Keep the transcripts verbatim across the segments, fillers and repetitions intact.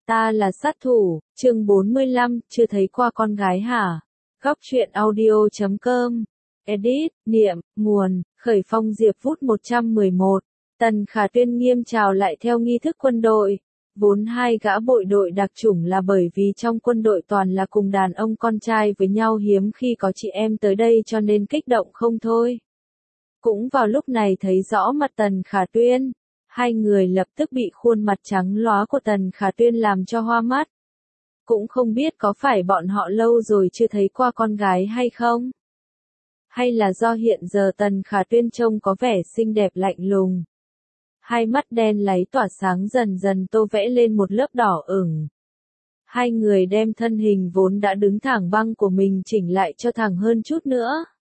Ta là sát thủ, chương bốn mươi lăm, chưa thấy qua con gái hả? Góc truyện audio chấm com. Edit, niệm, nguồn, khởi phong diệp phút một trăm mười một. Tần Khả Tuyên nghiêm chào lại theo nghi thức quân đội. Vốn hai gã bộ đội đặc chủng là bởi vì trong quân đội toàn là cùng đàn ông con trai với nhau, hiếm khi có chị em tới đây cho nên kích động không thôi. Cũng vào lúc này thấy rõ mặt Tần Khả Tuyên, hai người lập tức bị khuôn mặt trắng lóa của Tần Khả Tuyên làm cho hoa mắt. Cũng không biết có phải bọn họ lâu rồi chưa thấy qua con gái hay không? Hay là do hiện giờ Tần Khả Tuyên trông có vẻ xinh đẹp lạnh lùng. Hai mắt đen láy tỏa sáng dần dần tô vẽ lên một lớp đỏ ửng. Hai người đem thân hình vốn đã đứng thẳng băng của mình chỉnh lại cho thẳng hơn chút nữa.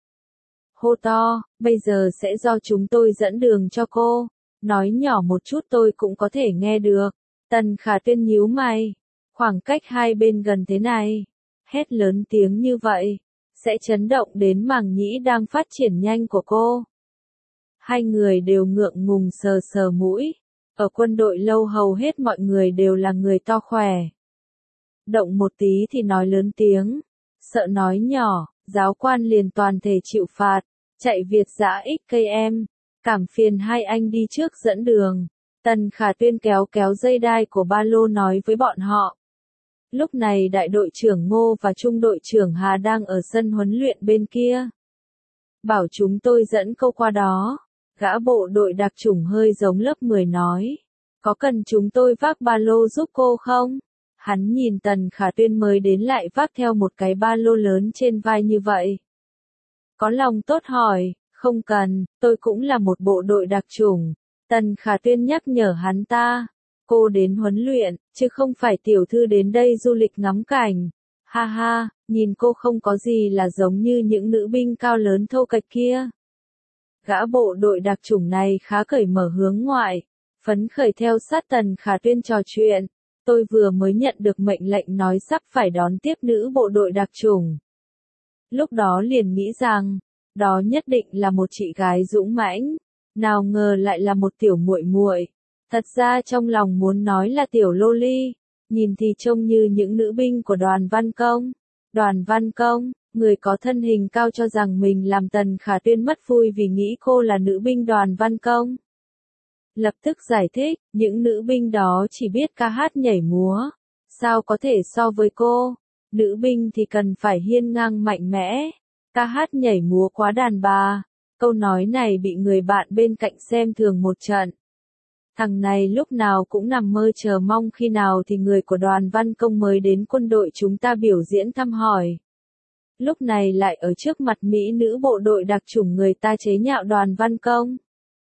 Hô to, bây giờ sẽ do chúng tôi dẫn đường cho cô. Nói nhỏ một chút tôi cũng có thể nghe được. Tần Khả Tuyên nhíu mày. Khoảng cách hai bên gần thế này. Hét lớn tiếng như vậy. Sẽ chấn động đến màng nhĩ đang phát triển nhanh của cô. Hai người đều ngượng ngùng sờ sờ mũi. Ở quân đội lâu hầu hết mọi người đều là người to khỏe. Động một tí thì nói lớn tiếng. Sợ nói nhỏ, giáo quan liền toàn thể chịu phạt. Chạy Việt dã ích cây em. Cảm phiền hai anh đi trước dẫn đường. Tần Khả Tuyên kéo kéo dây đai của ba lô nói với bọn họ. Lúc này đại đội trưởng Ngô và trung đội trưởng Hà đang ở sân huấn luyện bên kia. Bảo chúng tôi dẫn cô qua đó. Gã bộ đội đặc chủng hơi giống lớp mười nói. Có cần chúng tôi vác ba lô giúp cô không? Hắn nhìn Tần Khả Tuyên mới đến lại vác theo một cái ba lô lớn trên vai như vậy. Có lòng tốt hỏi. Không cần, tôi cũng là một bộ đội đặc chủng. Tần Khả Tuyên nhắc nhở hắn ta. Cô đến huấn luyện, chứ không phải tiểu thư đến đây du lịch ngắm cảnh. Ha ha, nhìn cô không có gì là giống như những nữ binh cao lớn thô kệch kia. Gã bộ đội đặc chủng này khá cởi mở hướng ngoại. Phấn khởi theo sát Tần Khả Tuyên trò chuyện. Tôi vừa mới nhận được mệnh lệnh nói sắp phải đón tiếp nữ bộ đội đặc chủng. Lúc đó liền nghĩ rằng. Đó nhất định là một chị gái dũng mãnh, nào ngờ lại là một tiểu muội muội. Thật ra trong lòng muốn nói là tiểu lô ly, nhìn thì trông như những nữ binh của Đoàn Văn Công. Đoàn Văn Công, người có thân hình cao cho rằng mình làm Tần Khả Tuyên mất vui vì nghĩ cô là nữ binh Đoàn Văn Công. Lập tức giải thích, những nữ binh đó chỉ biết ca hát nhảy múa, sao có thể so với cô? Nữ binh thì cần phải hiên ngang mạnh mẽ. Ca hát nhảy múa quá đàn bà. Câu nói này bị người bạn bên cạnh xem thường một trận. Thằng này lúc nào cũng nằm mơ chờ mong khi nào thì người của Đoàn Văn Công mới đến quân đội chúng ta biểu diễn thăm hỏi. Lúc này lại ở trước mặt mỹ nữ bộ đội đặc chủng người ta chế nhạo Đoàn Văn Công.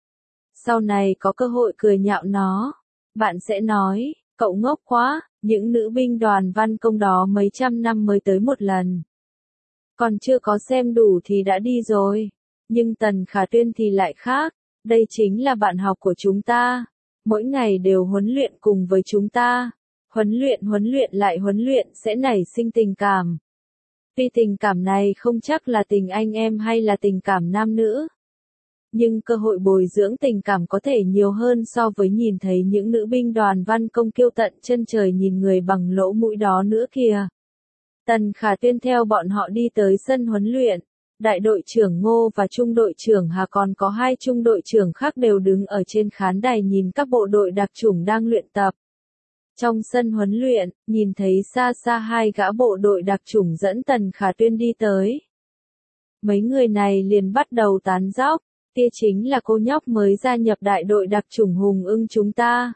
Sau này có cơ hội cười nhạo nó, bạn sẽ nói, cậu ngốc quá, những nữ binh Đoàn Văn Công đó mấy trăm năm mới tới một lần. Còn chưa có xem đủ thì đã đi rồi. Nhưng Tần Khả Tuyên thì lại khác. Đây chính là bạn học của chúng ta. Mỗi ngày đều huấn luyện cùng với chúng ta. Huấn luyện huấn luyện lại huấn luyện sẽ nảy sinh tình cảm. Tuy tình cảm này không chắc là tình anh em hay là tình cảm nam nữ. Nhưng cơ hội bồi dưỡng tình cảm có thể nhiều hơn so với nhìn thấy những nữ binh Đoàn Văn Công kiêu tận chân trời nhìn người bằng lỗ mũi đó nữa kìa. Tần Khả Tuyên theo bọn họ đi tới sân huấn luyện. Đại đội trưởng Ngô và trung đội trưởng Hà còn có hai trung đội trưởng khác đều đứng ở trên khán đài nhìn các bộ đội đặc chủng đang luyện tập. Trong sân huấn luyện, nhìn thấy xa xa hai gã bộ đội đặc chủng dẫn Tần Khả Tuyên đi tới. Mấy người này liền bắt đầu tán dóc. Tia chính là cô nhóc mới gia nhập đại đội đặc chủng Hùng Ưng chúng ta.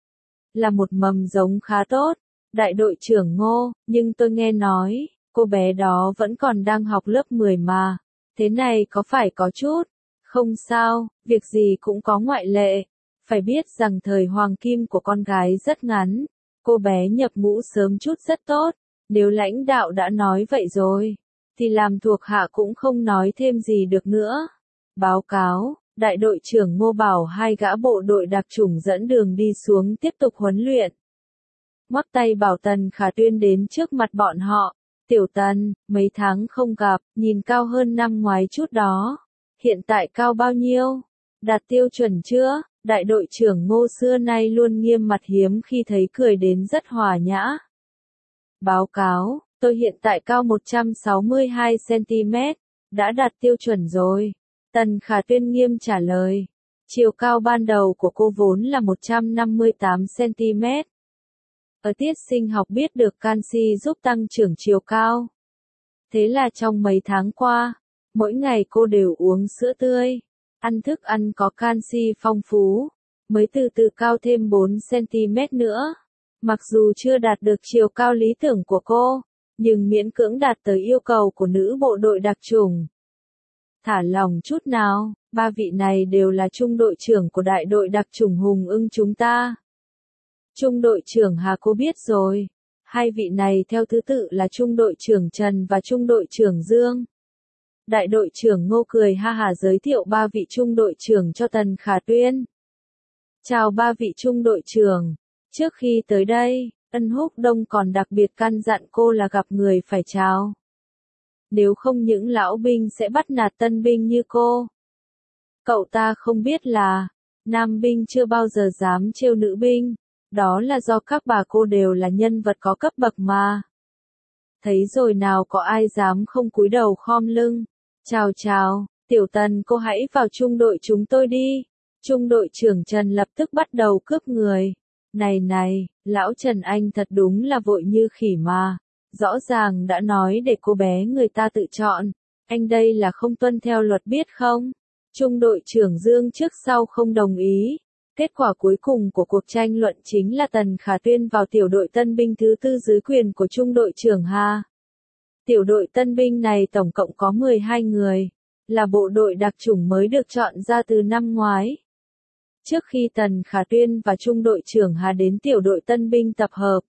Là một mầm giống khá tốt. Đại đội trưởng Ngô, nhưng tôi nghe nói, cô bé đó vẫn còn đang học lớp mười mà. Thế này có phải có chút? Không sao, việc gì cũng có ngoại lệ. Phải biết rằng thời hoàng kim của con gái rất ngắn. Cô bé nhập ngũ sớm chút rất tốt. Nếu lãnh đạo đã nói vậy rồi, thì làm thuộc hạ cũng không nói thêm gì được nữa. Báo cáo, đại đội trưởng Ngô bảo hai gã bộ đội đặc chủng dẫn đường đi xuống tiếp tục huấn luyện. Ngoắc tay bảo Tần Khả Tuyên đến trước mặt bọn họ. Tiểu Tần, mấy tháng không gặp, nhìn cao hơn năm ngoái chút đó. Hiện tại cao bao nhiêu? Đạt tiêu chuẩn chưa? Đại đội trưởng Ngô xưa nay luôn nghiêm mặt hiếm khi thấy cười đến rất hòa nhã. Báo cáo, tôi hiện tại cao một trăm sáu mươi hai xăng-ti-mét, đã đạt tiêu chuẩn rồi. Tần Khả Tuyên nghiêm trả lời. Chiều cao ban đầu của cô vốn là một trăm năm mươi tám xăng-ti-mét. Ở tiết sinh học biết được canxi giúp tăng trưởng chiều cao. Thế là trong mấy tháng qua, mỗi ngày cô đều uống sữa tươi, ăn thức ăn có canxi phong phú, mới từ từ cao thêm bốn xăng-ti-mét nữa. Mặc dù chưa đạt được chiều cao lý tưởng của cô, nhưng miễn cưỡng đạt tới yêu cầu của nữ bộ đội đặc chủng. Thả lòng chút nào, ba vị này đều là trung đội trưởng của đại đội đặc chủng Hùng Ưng chúng ta. Trung đội trưởng Hà cô biết rồi, hai vị này theo thứ tự là trung đội trưởng Trần và trung đội trưởng Dương. Đại đội trưởng Ngô cười ha hả giới thiệu ba vị trung đội trưởng cho Tần Khả Tuyên. Chào ba vị trung đội trưởng, trước khi tới đây, Ân Húc Đông còn đặc biệt căn dặn cô là gặp người phải chào. Nếu không những lão binh sẽ bắt nạt tân binh như cô. Cậu ta không biết là, nam binh chưa bao giờ dám trêu nữ binh, đó là do các bà cô đều là nhân vật có cấp bậc mà. Thấy rồi nào có ai dám không cúi đầu khom lưng. Chào chào, Tiểu Tần cô hãy vào trung đội chúng tôi đi. Trung đội trưởng Trần lập tức bắt đầu cướp người. Này này, lão Trần anh thật đúng là vội như khỉ mà. Rõ ràng đã nói để cô bé người ta tự chọn. Anh đây là không tuân theo luật biết không? Trung đội trưởng Dương trước sau không đồng ý. Kết quả cuối cùng của cuộc tranh luận chính là Tần Khả Tuyên vào tiểu đội tân binh thứ tư dưới quyền của trung đội trưởng Hà. Tiểu đội tân binh này tổng cộng có mười hai người, là bộ đội đặc chủng mới được chọn ra từ năm ngoái. Trước khi Tần Khả Tuyên và trung đội trưởng Hà đến tiểu đội tân binh tập hợp,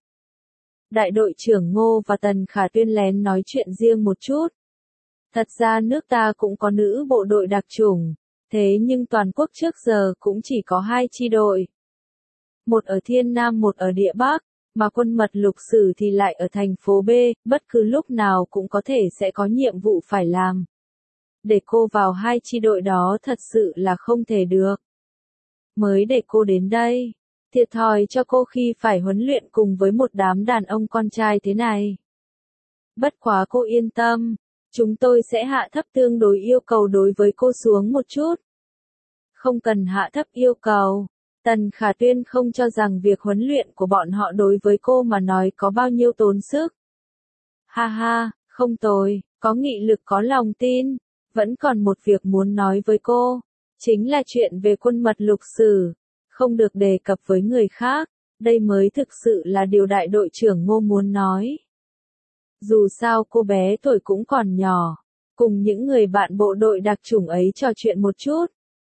đại đội trưởng Ngô và Tần Khả Tuyên lén nói chuyện riêng một chút. Thật ra nước ta cũng có nữ bộ đội đặc chủng, thế nhưng toàn quốc trước giờ cũng chỉ có hai chi đội. Một ở Thiên Nam một ở Địa Bắc, mà quân mật lục sử thì lại ở thành phố B, bất cứ lúc nào cũng có thể sẽ có nhiệm vụ phải làm. Để cô vào hai chi đội đó thật sự là không thể được. Mới để cô đến đây, thiệt thòi cho cô khi phải huấn luyện cùng với một đám đàn ông con trai thế này. Bất quá cô yên tâm, chúng tôi sẽ hạ thấp tương đối yêu cầu đối với cô xuống một chút. Không cần hạ thấp yêu cầu. Tần Khả Tuyên không cho rằng việc huấn luyện của bọn họ đối với cô mà nói có bao nhiêu tốn sức. Ha ha, không tồi, có nghị lực có lòng tin. Vẫn còn một việc muốn nói với cô, chính là chuyện về quân mật lục sử, không được đề cập với người khác, đây mới thực sự là điều đại đội trưởng Ngô muốn nói. Dù sao cô bé tuổi cũng còn nhỏ, cùng những người bạn bộ đội đặc chủng ấy trò chuyện một chút.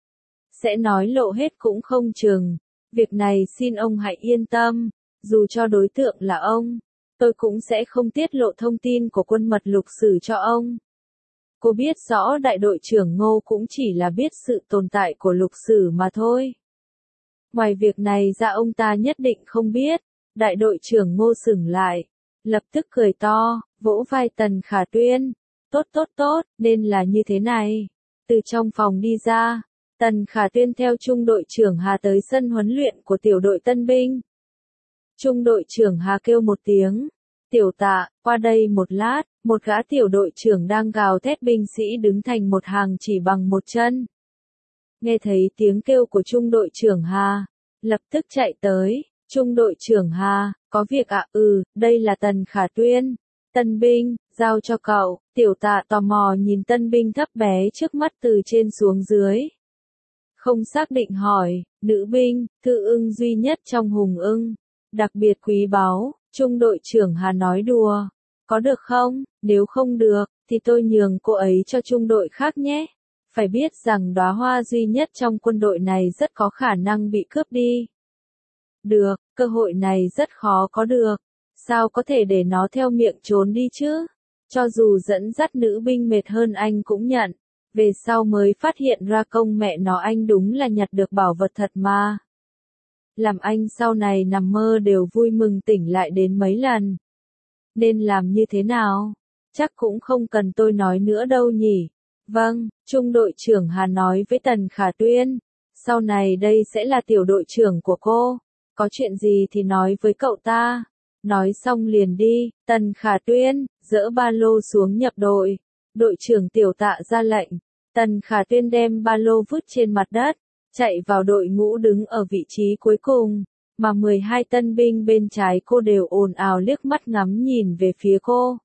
Sẽ nói lộ hết cũng không chừng, việc này xin ông hãy yên tâm, dù cho đối tượng là ông, tôi cũng sẽ không tiết lộ thông tin của quân mật lục sử cho ông. Cô biết rõ đại đội trưởng Ngô cũng chỉ là biết sự tồn tại của lục sử mà thôi. Ngoài việc này ra ông ta nhất định không biết, đại đội trưởng Ngô sững lại, lập tức cười to, vỗ vai Tần Khả Tuyên, tốt tốt tốt, nên là như thế này. Từ trong phòng đi ra, Tần Khả Tuyên theo trung đội trưởng Hà tới sân huấn luyện của tiểu đội tân binh. Trung đội trưởng Hà kêu một tiếng, Tiểu Tạ, qua đây một lát, một gã tiểu đội trưởng đang gào thét binh sĩ đứng thành một hàng chỉ bằng một chân. Nghe thấy tiếng kêu của trung đội trưởng Hà, lập tức chạy tới, trung đội trưởng Hà, có việc ạ, à? Ừ, đây là Tần Khả Tuyên, tân binh, giao cho cậu. Tiểu Tạ tò mò nhìn tân binh thấp bé trước mắt từ trên xuống dưới. Không xác định hỏi, nữ binh, Thư Ưng duy nhất trong Hùng Ưng, đặc biệt quý báu. Trung đội trưởng Hà nói đùa, có được không, nếu không được, thì tôi nhường cô ấy cho trung đội khác nhé. Phải biết rằng đóa hoa duy nhất trong quân đội này rất có khả năng bị cướp đi. Được, cơ hội này rất khó có được, sao có thể để nó theo miệng trốn đi chứ? Cho dù dẫn dắt nữ binh mệt hơn anh cũng nhận, về sau mới phát hiện ra công mẹ nó anh đúng là nhặt được bảo vật thật mà. Làm anh sau này nằm mơ đều vui mừng tỉnh lại đến mấy lần. Nên làm như thế nào? Chắc cũng không cần tôi nói nữa đâu nhỉ. Vâng, trung đội trưởng Hà nói với Tần Khả Tuyên. Sau này đây sẽ là tiểu đội trưởng của cô. Có chuyện gì thì nói với cậu ta. Nói xong liền đi, Tần Khả Tuyên, dỡ ba lô xuống nhập đội. Đội trưởng Tiểu Tạ ra lệnh. Tần Khả Tuyên đem ba lô vứt trên mặt đất, chạy vào đội ngũ đứng ở vị trí cuối cùng, mà mười hai tân binh bên trái cô đều ồn ào liếc mắt ngắm nhìn về phía cô.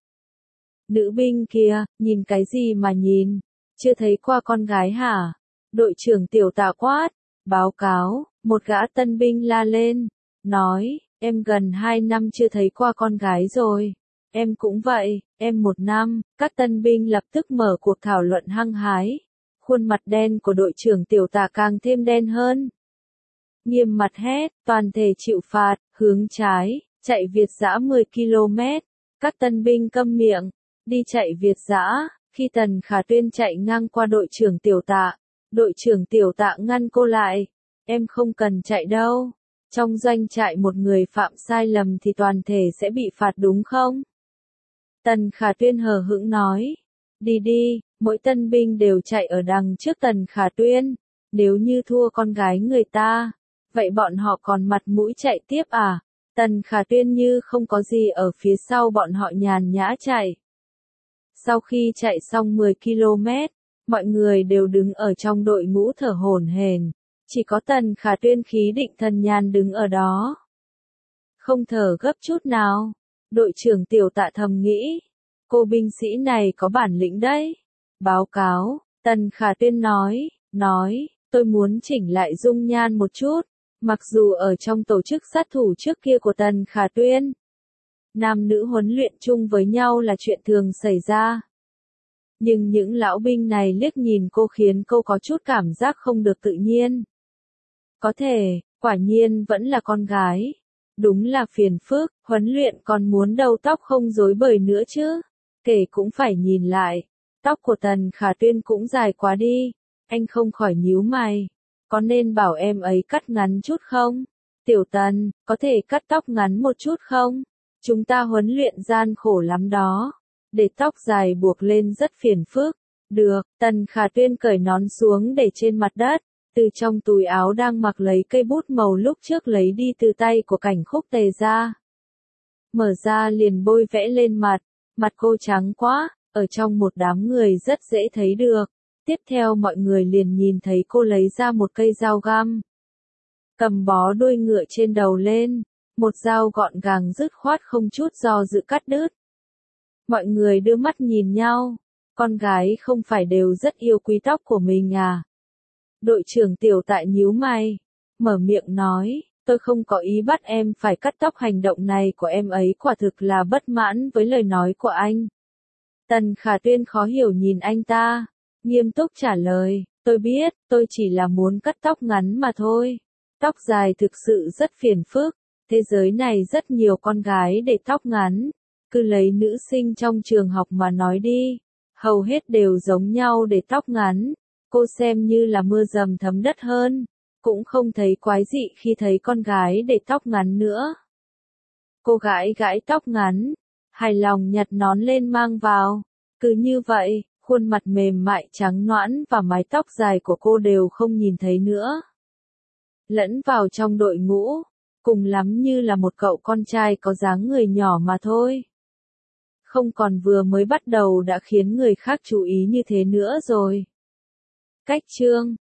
Nữ binh kia, nhìn cái gì mà nhìn, chưa thấy qua con gái hả? Đội trưởng Tiểu Tạ quát, báo cáo, một gã tân binh la lên, nói, em gần hai năm chưa thấy qua con gái rồi. Em cũng vậy, em một năm. Các tân binh lập tức mở cuộc thảo luận hăng hái. Khuôn mặt đen của đội trưởng Tiểu Tạ càng thêm đen hơn. Nghiêm mặt hét, toàn thể chịu phạt, hướng trái, chạy việt dã mười ki lô mét. Các tân binh câm miệng, đi chạy việt dã. Khi Tần Khả Tuyên chạy ngang qua đội trưởng Tiểu Tạ, đội trưởng Tiểu Tạ ngăn cô lại. Em không cần chạy đâu. Trong doanh trại một người phạm sai lầm thì toàn thể sẽ bị phạt đúng không? Tần Khả Tuyên hờ hững nói. Đi đi, mỗi tân binh đều chạy ở đằng trước Tần Khả Tuyên. Nếu như thua con gái người ta, vậy bọn họ còn mặt mũi chạy tiếp à? Tần Khả Tuyên như không có gì ở phía sau bọn họ nhàn nhã chạy. Sau khi chạy xong mười ki lô mét, mọi người đều đứng ở trong đội ngũ thở hổn hển. Chỉ có Tần Khả Tuyên khí định thần nhàn đứng ở đó. Không thở gấp chút nào. Đội trưởng Tiểu Tạ thầm nghĩ. Cô binh sĩ này có bản lĩnh đấy. Báo cáo, Tần Khả Tuyên nói, nói, tôi muốn chỉnh lại dung nhan một chút. Mặc dù ở trong tổ chức sát thủ trước kia của Tần Khả Tuyên, nam nữ huấn luyện chung với nhau là chuyện thường xảy ra. Nhưng những lão binh này liếc nhìn cô khiến cô có chút cảm giác không được tự nhiên. Có thể, quả nhiên vẫn là con gái. Đúng là phiền phức, huấn luyện còn muốn đầu tóc không rối bời nữa chứ. Kể cũng phải nhìn lại. Tóc của Tần Khả Tuyên cũng dài quá đi. Anh không khỏi nhíu mày. Có nên bảo em ấy cắt ngắn chút không? Tiểu Tần, có thể cắt tóc ngắn một chút không? Chúng ta huấn luyện gian khổ lắm đó. Để tóc dài buộc lên rất phiền phức. Được, Tần Khả Tuyên cởi nón xuống để trên mặt đất. Từ trong túi áo đang mặc lấy cây bút màu lúc trước lấy đi từ tay của Cảnh Khúc Tề ra. Mở ra liền bôi vẽ lên mặt. Mặt cô trắng quá, ở trong một đám người rất dễ thấy được. Tiếp theo mọi người liền nhìn thấy cô lấy ra một cây dao găm. Cầm bó đuôi ngựa trên đầu lên. Một dao gọn gàng dứt khoát không chút do dự cắt đứt. Mọi người đưa mắt nhìn nhau. Con gái không phải đều rất yêu quý tóc của mình à? Đội trưởng Tiểu Tạ nhíu mày. Mở miệng nói. Tôi không có ý bắt em phải cắt tóc, hành động này của em ấy quả thực là bất mãn với lời nói của anh. Tần Khả Tuyên khó hiểu nhìn anh ta. Nghiêm túc trả lời. Tôi biết, tôi chỉ là muốn cắt tóc ngắn mà thôi. Tóc dài thực sự rất phiền phức. Thế giới này rất nhiều con gái để tóc ngắn. Cứ lấy nữ sinh trong trường học mà nói đi. Hầu hết đều giống nhau để tóc ngắn. Cô xem như là mưa dầm thấm đất hơn. Cũng không thấy quái dị khi thấy con gái để tóc ngắn nữa. Cô gái gãi tóc ngắn. Hài lòng nhặt nón lên mang vào. Cứ như vậy, khuôn mặt mềm mại trắng nõn và mái tóc dài của cô đều không nhìn thấy nữa. Lẫn vào trong đội ngũ. Cùng lắm như là một cậu con trai có dáng người nhỏ mà thôi. Không còn vừa mới bắt đầu đã khiến người khác chú ý như thế nữa rồi. Cách chương